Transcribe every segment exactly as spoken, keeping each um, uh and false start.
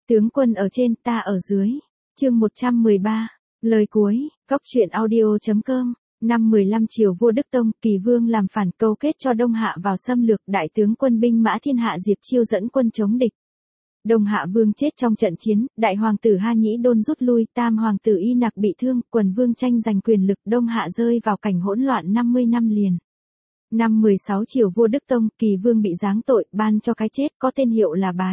Tướng quân ở trên, ta ở dưới. Chương một trăm mười ba. Lời cuối, góc truyện audio chấm com. Năm mười lăm Triều vua Đức Tông, Kỳ Vương làm phản câu kết cho Đông Hạ vào xâm lược, đại tướng quân binh mã thiên hạ Diệp Chiêu dẫn quân chống địch. Đông Hạ Vương chết trong trận chiến, đại hoàng tử Ha Nhĩ Đôn rút lui, tam hoàng tử Y Nặc bị thương, quần vương tranh giành quyền lực, Đông Hạ rơi vào cảnh hỗn loạn năm mươi năm liền. Năm mười sáu Triều vua Đức Tông, Kỳ Vương bị giáng tội, ban cho cái chết, có tên hiệu là Bái.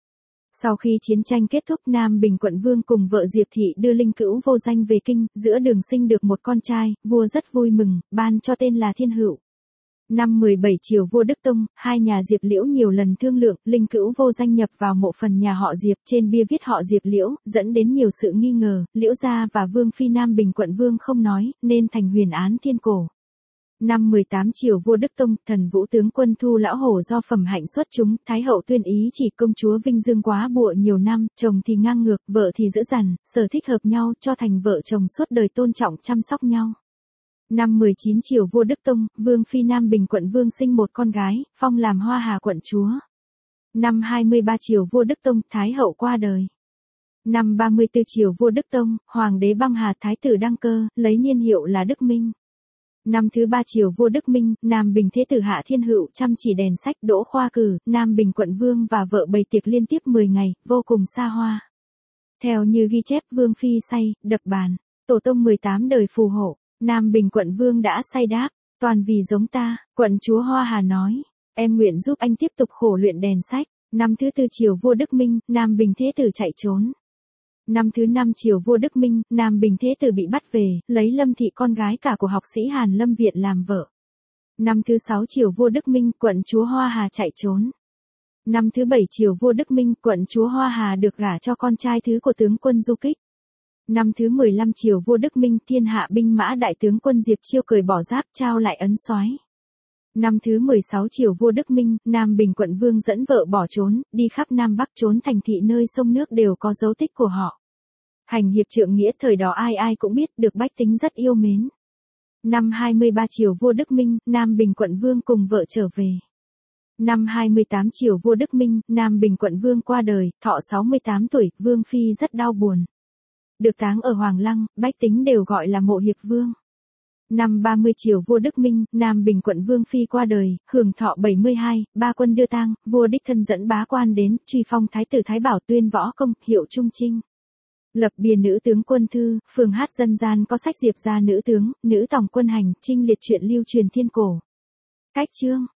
Sau khi chiến tranh kết thúc, Nam Bình quận vương cùng vợ Diệp Thị đưa linh cữu vô danh về kinh, giữa đường sinh được một con trai, vua rất vui mừng, ban cho tên là Thiên Hữu. Năm mười bảy Triều vua Đức Tông, hai nhà Diệp Liễu nhiều lần thương lượng, linh cữu vô danh nhập vào mộ phần nhà họ Diệp, trên bia viết họ Diệp Liễu, dẫn đến nhiều sự nghi ngờ, Liễu gia và Vương phi Nam Bình quận vương không nói, nên thành huyền án thiên cổ. Năm mười tám Triều vua Đức Tông, Thần Vũ tướng quân Thu Lão Hổ do phẩm hạnh xuất chúng, Thái hậu tuyên ý chỉ công chúa Vinh Dương quá bụa nhiều năm, chồng thì ngang ngược, vợ thì dữ dằn, sở thích hợp nhau, cho thành vợ chồng suốt đời tôn trọng chăm sóc nhau. Năm mười chín Triều vua Đức Tông, Vương phi Nam Bình quận vương sinh một con gái, phong làm Hoa Hà quận chúa. Năm hai mươi ba Triều vua Đức Tông, Thái hậu qua đời. Năm ba mươi tư Triều vua Đức Tông, Hoàng đế Băng Hà Thái tử đăng cơ, lấy niên hiệu là Đức Minh. Năm thứ ba Triều vua Đức Minh, Nam Bình thế tử Hạ Thiên Hữu chăm chỉ đèn sách, đỗ khoa cử, Nam Bình quận vương và vợ bày tiệc liên tiếp mười ngày, vô cùng xa hoa. Theo như ghi chép, Vương phi say, đập bàn, tổ tông mười tám đời phù hộ, Nam Bình quận vương đã say đáp, toàn vì giống ta, quận chúa Hoa Hà nói, em nguyện giúp anh tiếp tục khổ luyện đèn sách. Năm thứ tư Triều vua Đức Minh, Nam Bình thế tử chạy trốn. Năm thứ năm Triều vua Đức Minh, Nam Bình thế tử bị bắt về, lấy Lâm Thị con gái cả của học sĩ Hàn Lâm Viện làm vợ. Năm thứ sáu Triều vua Đức Minh, quận chúa Hoa Hà chạy trốn. Năm thứ bảy Triều vua Đức Minh, quận chúa Hoa Hà được gả cho con trai thứ của tướng quân Du Kích. Năm thứ mười lăm Triều vua Đức Minh, thiên hạ binh mã đại tướng quân Diệp Chiêu cởi bỏ giáp trao lại ấn soái. Năm thứ mười sáu Triều vua Đức Minh, Nam Bình quận vương dẫn vợ bỏ trốn, đi khắp Nam Bắc trốn thành thị nơi sông nước đều có dấu tích của họ. Hành hiệp trượng nghĩa thời đó ai ai cũng biết, được bách tính rất yêu mến. Năm hai mươi ba Triều vua Đức Minh, Nam Bình quận vương cùng vợ trở về. Năm hai mươi tám Triều vua Đức Minh, Nam Bình quận vương qua đời, thọ sáu mươi tám tuổi, Vương phi rất đau buồn. Được táng ở Hoàng Lăng, bách tính đều gọi là mộ hiệp vương. Năm ba mươi Triều vua Đức Minh, Nam Bình quận vương phi qua đời, hưởng thọ bảy mươi hai, ba quân đưa tang, vua đích thân dẫn bá quan đến, truy phong thái tử Thái Bảo tuyên võ công, hiệu trung trinh. Lập bia nữ tướng quân thư, phường hát dân gian có sách Diệp gia nữ tướng, nữ tòng quân hành, trinh liệt truyện lưu truyền thiên cổ. Cách chương